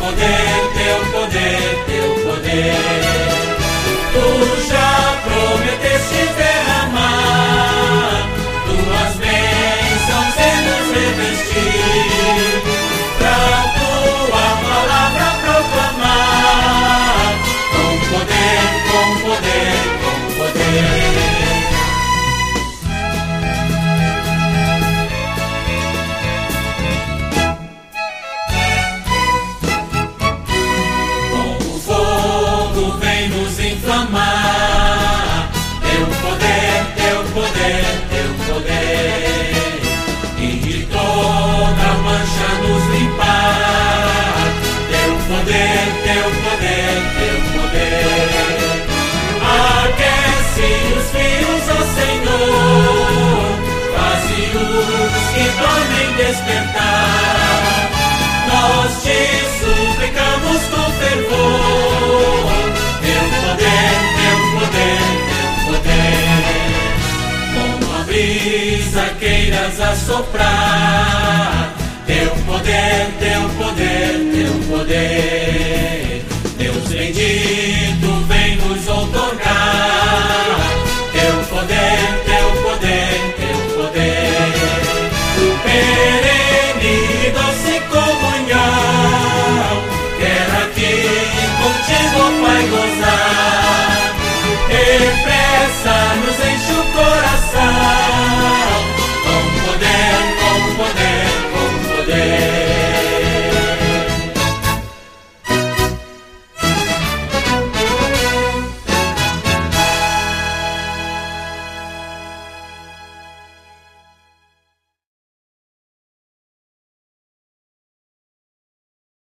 poder, teu poder. Tu já prometeste derramar tuas bênçãos e nos revestir, pra tua palavra proclamar, com poder, com poder, com poder. Inflamar teu poder, teu poder, teu poder, e de toda mancha nos limpar. Teu poder, teu poder, teu poder, aquece os fios, ó Senhor, vazios que dormem despertar. Nós te suplicamos com fervor, teu poder, como a brisa queiras assoprar. Teu poder, teu poder, teu poder, Deus bendito vem nos outorgar. Teu poder, teu poder, teu poder, perene e doce comunhão, quero aqui contigo, Pai glorioso.